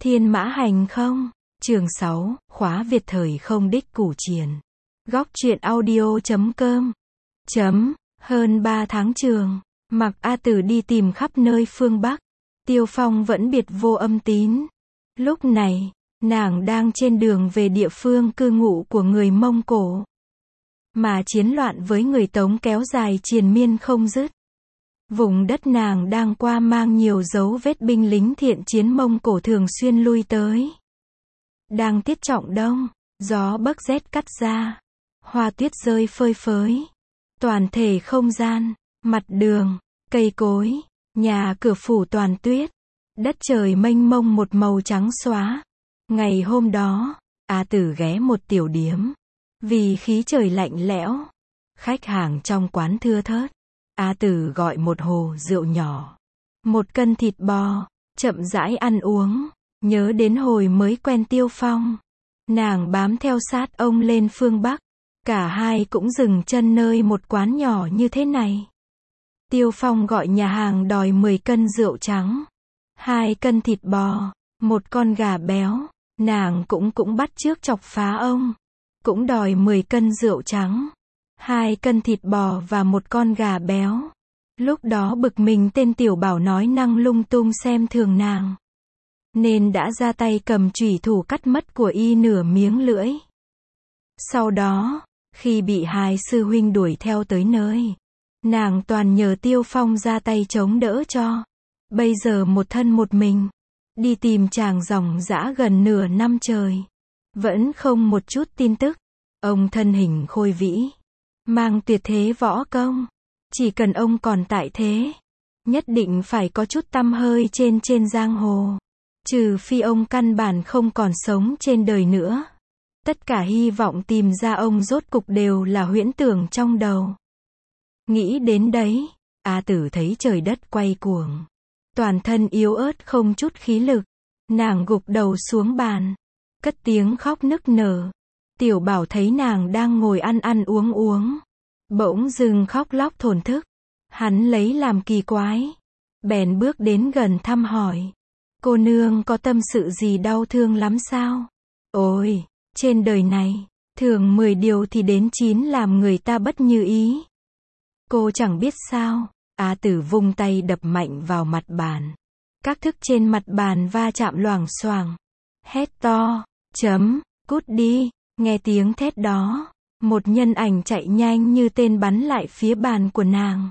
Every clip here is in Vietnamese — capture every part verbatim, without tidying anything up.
Thiên mã hành không? Chương sáu, khóa Việt thời không đích củ triền. Góc truyện audio chấm com. Chấm, hơn ba tháng trường, mặc A Tử đi tìm khắp nơi phương Bắc. Tiêu Phong vẫn biệt vô âm tín. Lúc này, nàng đang trên đường về địa phương cư ngụ của người Mông Cổ. Mà chiến loạn với người Tống kéo dài triền miên không dứt. Vùng đất nàng đang qua mang nhiều dấu vết binh lính thiện chiến Mông Cổ thường xuyên lui tới. Đang tiết trọng đông, gió bấc rét cắt ra, hoa tuyết rơi phơi phới. Toàn thể không gian, mặt đường, cây cối, nhà cửa phủ toàn tuyết. Đất trời mênh mông một màu trắng xóa. Ngày hôm đó, A Tử ghé một tiểu điếm. Vì khí trời lạnh lẽo, khách hàng trong quán thưa thớt. A Tử gọi một hồ rượu nhỏ, một cân thịt bò, chậm rãi ăn uống. Nhớ đến hồi mới quen Tiêu Phong, nàng bám theo sát ông lên phương Bắc. Cả hai cũng dừng chân nơi một quán nhỏ như thế này. Tiêu Phong gọi nhà hàng đòi mười cân rượu trắng, hai cân thịt bò, một con gà béo. Nàng cũng cũng bắt chước chọc phá ông, cũng đòi mười cân rượu trắng, hai cân thịt bò và một con gà béo. Lúc đó bực mình tên Tiểu Bảo nói năng lung tung xem thường nàng, nên đã ra tay cầm chủy thủ cắt mất của y nửa miếng lưỡi. Sau đó, khi bị hai sư huynh đuổi theo tới nơi, nàng toàn nhờ Tiêu Phong ra tay chống đỡ cho. Bây giờ một thân một mình, đi tìm chàng ròng rã gần nửa năm trời, vẫn không một chút tin tức. Ông thân hình khôi vĩ, mang tuyệt thế võ công, chỉ cần ông còn tại thế, nhất định phải có chút tăm hơi trên trên giang hồ. Trừ phi ông căn bản không còn sống trên đời nữa. Tất cả hy vọng tìm ra ông rốt cục đều là huyễn tưởng trong đầu. Nghĩ đến đấy, A Tử thấy trời đất quay cuồng, toàn thân yếu ớt không chút khí lực. Nàng gục đầu xuống bàn, cất tiếng khóc nức nở. Tiểu Bảo thấy nàng đang ngồi ăn ăn uống uống, bỗng dưng khóc lóc thổn thức. Hắn lấy làm kỳ quái, bèn bước đến gần thăm hỏi. Cô nương có tâm sự gì đau thương lắm sao? Ôi, trên đời này, thường mười điều thì đến chín làm người ta bất như ý. Cô chẳng biết sao? A Tử vung tay đập mạnh vào mặt bàn. Các thức trên mặt bàn va chạm loảng xoảng. Hét to, chấm, cút đi. Nghe tiếng thét đó, một nhân ảnh chạy nhanh như tên bắn lại phía bàn của nàng.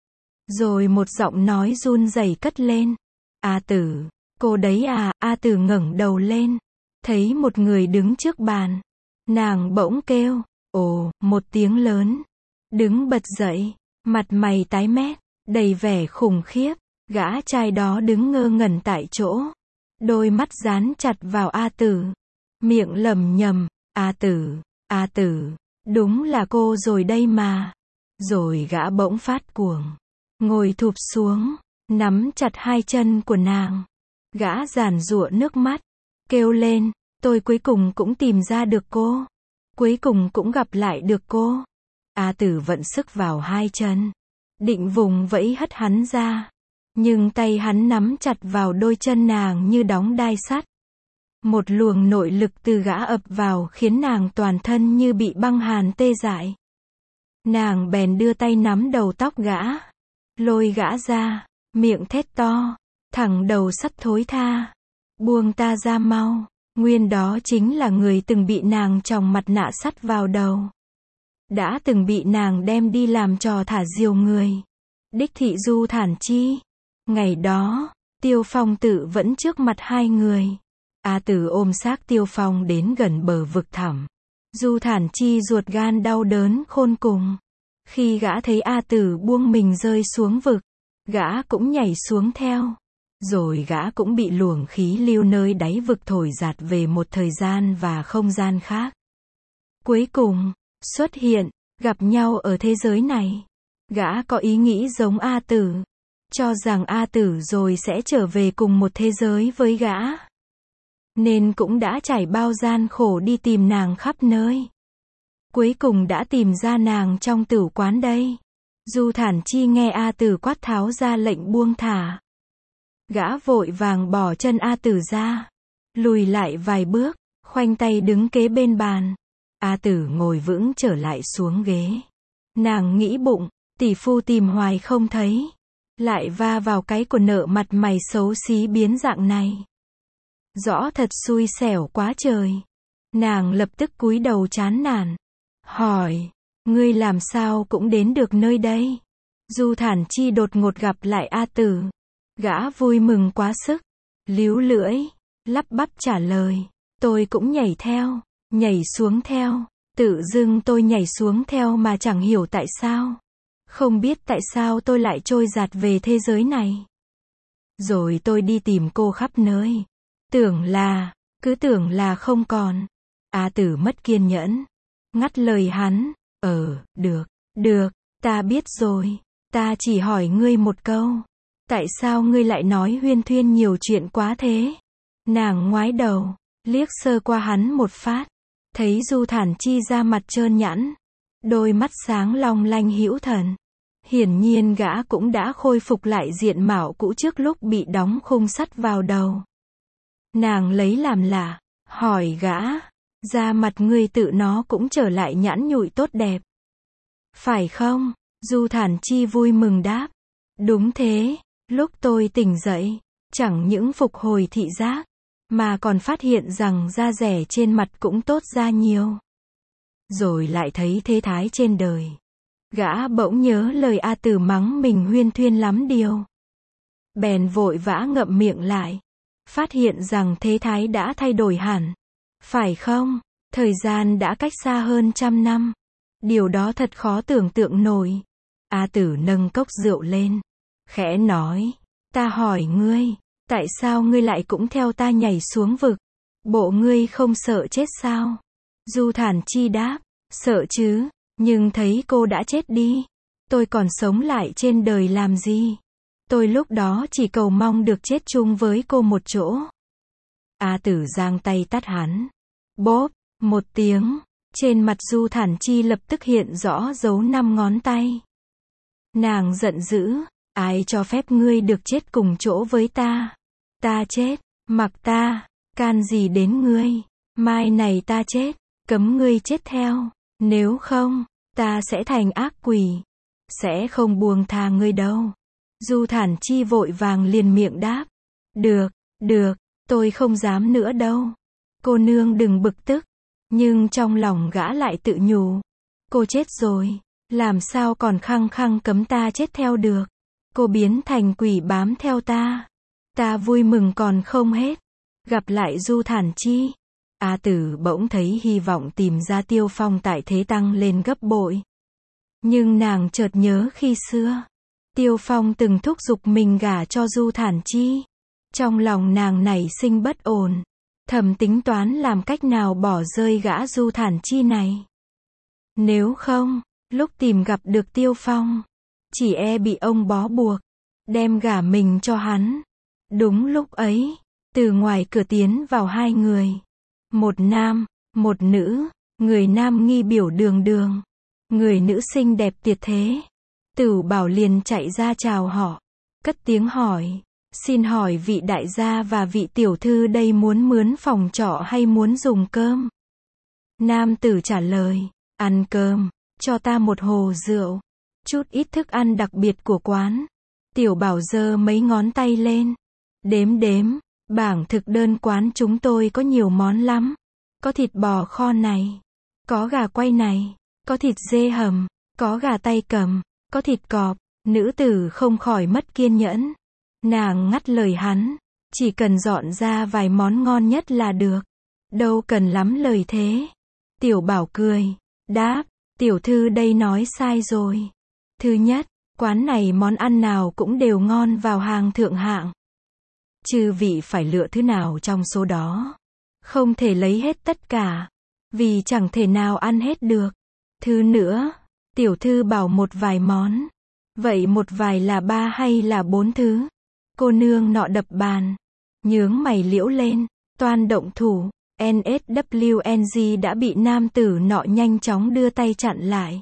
Rồi một giọng nói run rẩy cất lên. A Tử, cô đấy à? A Tử ngẩng đầu lên, thấy một người đứng trước bàn. Nàng bỗng kêu, ồ, một tiếng lớn. Đứng bật dậy, mặt mày tái mét, đầy vẻ khủng khiếp. Gã trai đó đứng ngơ ngẩn tại chỗ, đôi mắt dán chặt vào A Tử, miệng lẩm nhẩm, A Tử, A Tử, đúng là cô rồi đây mà. Rồi gã bỗng phát cuồng, ngồi thụp xuống, nắm chặt hai chân của nàng. Gã giàn giụa nước mắt, kêu lên, tôi cuối cùng cũng tìm ra được cô, cuối cùng cũng gặp lại được cô. A Tử vận sức vào hai chân, định vùng vẫy hất hắn ra. Nhưng tay hắn nắm chặt vào đôi chân nàng như đóng đai sắt. Một luồng nội lực từ gã ập vào khiến nàng toàn thân như bị băng hàn tê dại. Nàng bèn đưa tay nắm đầu tóc gã, lôi gã ra, miệng thét to, thẳng đầu sắt thối tha. Buông ta ra mau. Nguyên đó chính là người từng bị nàng chòng mặt nạ sắt vào đầu. Đã từng bị nàng đem đi làm trò thả diều người. Đích thị Du Thản Chi. Ngày đó, Tiêu Phong tự vẫn trước mặt hai người. A Tử ôm xác Tiêu Phong đến gần bờ vực thẳm. Du Thản Chi ruột gan đau đớn khôn cùng. Khi gã thấy A Tử buông mình rơi xuống vực, gã cũng nhảy xuống theo. Rồi gã cũng bị luồng khí lưu nơi đáy vực thổi giạt về một thời gian và không gian khác. Cuối cùng, xuất hiện, gặp nhau ở thế giới này. Gã có ý nghĩ giống A Tử, cho rằng A Tử rồi sẽ trở về cùng một thế giới với gã. Nên cũng đã trải bao gian khổ đi tìm nàng khắp nơi. Cuối cùng đã tìm ra nàng trong tửu quán đây. Du Thản Chi nghe A Tử quát tháo ra lệnh buông thả. Gã vội vàng bỏ chân A Tử ra. lùi lại vài bước, khoanh tay đứng kế bên bàn. A Tử ngồi vững trở lại xuống ghế. Nàng nghĩ bụng, tỷ phu tìm hoài không thấy, lại va vào cái của nợ mặt mày xấu xí biến dạng này. Rõ thật xui xẻo quá trời. Nàng lập tức cúi đầu chán nản, hỏi, ngươi làm sao cũng đến được nơi đây? Du Thản Chi đột ngột gặp lại A Tử. Gã vui mừng quá sức, líu lưỡi, lắp bắp trả lời, tôi cũng nhảy theo, nhảy xuống theo, tự dưng tôi nhảy xuống theo mà chẳng hiểu tại sao. Không biết tại sao tôi lại trôi dạt về thế giới này. Rồi tôi đi tìm cô khắp nơi. Tưởng là, cứ tưởng là không còn. A Tử mất kiên nhẫn, ngắt lời hắn, ờ, được, được, ta biết rồi, ta chỉ hỏi ngươi một câu. Tại sao ngươi lại nói huyên thuyên nhiều chuyện quá thế? Nàng ngoái đầu, liếc sơ qua hắn một phát, thấy Du Thản Chi da mặt trơn nhẵn, đôi mắt sáng long lanh hữu thần. Hiển nhiên gã cũng đã khôi phục lại diện mạo cũ trước lúc bị đóng khung sắt vào đầu. Nàng lấy làm lạ, hỏi gã, da mặt ngươi tự nó cũng trở lại nhẵn nhụi tốt đẹp. Phải không? Du Thản Chi vui mừng đáp. Đúng thế, lúc tôi tỉnh dậy, chẳng những phục hồi thị giác, mà còn phát hiện rằng da rẻ trên mặt cũng tốt ra nhiều. Rồi lại thấy thế thái trên đời. Gã bỗng nhớ lời A Tử mắng mình huyên thuyên lắm điều. Bèn vội vã ngậm miệng lại. Phát hiện rằng thế thái đã thay đổi hẳn. Phải không? Thời gian đã cách xa hơn trăm năm. Điều đó thật khó tưởng tượng nổi. A Tử nâng cốc rượu lên, khẽ nói, ta hỏi ngươi, tại sao ngươi lại cũng theo ta nhảy xuống vực? Bộ ngươi không sợ chết sao? Du Thản Chi đáp, sợ chứ, nhưng thấy cô đã chết đi, tôi còn sống lại trên đời làm gì? Tôi lúc đó chỉ cầu mong được chết chung với cô một chỗ. A Tử giang tay tát hắn. Bốp, một tiếng, trên mặt Du Thản Chi lập tức hiện rõ dấu năm ngón tay. Nàng giận dữ, ai cho phép ngươi được chết cùng chỗ với ta? Ta chết, mặc ta, can gì đến ngươi? Mai này ta chết, cấm ngươi chết theo, nếu không, ta sẽ thành ác quỷ, sẽ không buông tha ngươi đâu. Du Thản Chi vội vàng liền miệng đáp, được, được, tôi không dám nữa đâu. Cô nương đừng bực tức, nhưng trong lòng gã lại tự nhủ, cô chết rồi, làm sao còn khăng khăng cấm ta chết theo được. Cô biến thành quỷ bám theo ta, ta vui mừng còn không hết. Gặp lại Du Thản Chi, A Tử bỗng thấy hy vọng tìm ra Tiêu Phong tại thế tăng lên gấp bội. Nhưng nàng chợt nhớ khi xưa, Tiêu Phong từng thúc giục mình gả cho Du Thản Chi. Trong lòng nàng nảy sinh bất ổn, thầm tính toán làm cách nào bỏ rơi gã Du Thản Chi này. Nếu không, lúc tìm gặp được Tiêu Phong, chỉ e bị ông bó buộc, đem gả mình cho hắn. Đúng lúc ấy, từ ngoài cửa tiến vào hai người. Một nam, một nữ, người nam nghi biểu đường đường, người nữ xinh đẹp tuyệt thế. Tửu Bảo liền chạy ra chào họ, cất tiếng hỏi, xin hỏi vị đại gia và vị tiểu thư đây muốn mướn phòng trọ hay muốn dùng cơm? Nam tử trả lời, ăn cơm, cho ta một hồ rượu, chút ít thức ăn đặc biệt của quán. Tiểu Bảo giơ mấy ngón tay lên, đếm đếm, bảng thực đơn quán chúng tôi có nhiều món lắm. Có thịt bò kho này, có gà quay này, có thịt dê hầm, có gà tay cầm, có thịt cọp. Nữ tử không khỏi mất kiên nhẫn. Nàng ngắt lời hắn, chỉ cần dọn ra vài món ngon nhất là được, đâu cần lắm lời thế. Tiểu Bảo cười, đáp, tiểu thư đây nói sai rồi. Thứ nhất, quán này món ăn nào cũng đều ngon vào hàng thượng hạng. Chư vị phải lựa thứ nào trong số đó. Không thể lấy hết tất cả, vì chẳng thể nào ăn hết được. Thứ nữa, tiểu thư bảo một vài món. Vậy một vài là ba hay là bốn thứ? Cô nương nọ đập bàn, nhướng mày liễu lên, toan động thủ. en ét vê en giê đã bị nam tử nọ nhanh chóng đưa tay chặn lại.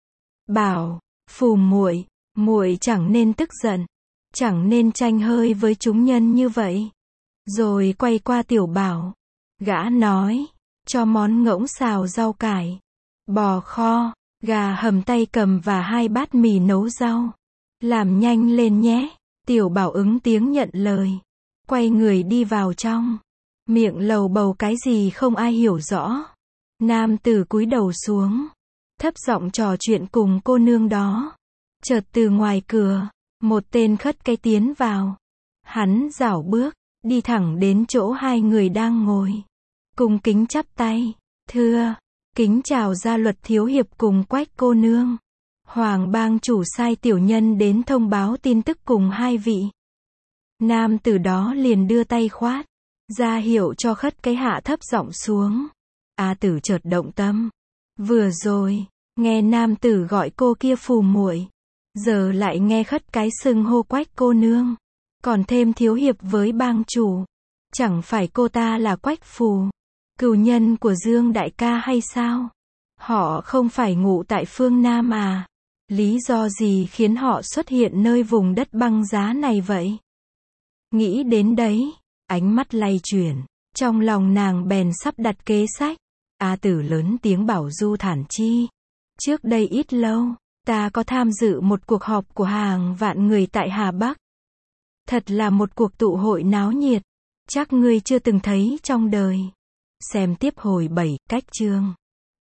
Bảo, phù muội, muội chẳng nên tức giận, chẳng nên tranh hơi với chúng nhân như vậy. Rồi quay qua Tiểu Bảo. Gã nói, cho món ngỗng xào rau cải, bò kho, gà hầm tay cầm và hai bát mì nấu rau. Làm nhanh lên nhé. Tiểu Bảo ứng tiếng nhận lời. Quay người đi vào trong. Miệng lầu bầu cái gì không ai hiểu rõ. Nam tử cúi đầu xuống, thấp giọng trò chuyện cùng cô nương đó. Chợt từ ngoài cửa, một tên khất cái tiến vào. Hắn rảo bước, đi thẳng đến chỗ hai người đang ngồi. Cung kính chắp tay. Thưa, kính chào gia luật thiếu hiệp cùng Quách cô nương. Hoàng bang chủ sai tiểu nhân đến thông báo tin tức cùng hai vị. Nam tử đó liền đưa tay khoát ra hiệu cho khất cái hạ thấp giọng xuống. A tử chợt động tâm. Vừa rồi, nghe nam tử gọi cô kia phù muội, giờ lại nghe khất cái xưng hô Quách cô nương, còn thêm thiếu hiệp với bang chủ. Chẳng phải cô ta là Quách phù, cừu nhân của Dương đại ca hay sao? Họ không phải ngụ tại phương Nam à? Lý do gì khiến họ xuất hiện nơi vùng đất băng giá này vậy? Nghĩ đến đấy, ánh mắt lay chuyển, trong lòng nàng bèn sắp đặt kế sách. A tử lớn tiếng bảo Du Thản Chi. Trước đây ít lâu, ta có tham dự một cuộc họp của hàng vạn người tại Hà Bắc. Thật là một cuộc tụ hội náo nhiệt, chắc ngươi chưa từng thấy trong đời. Xem tiếp hồi bảy, cách chương.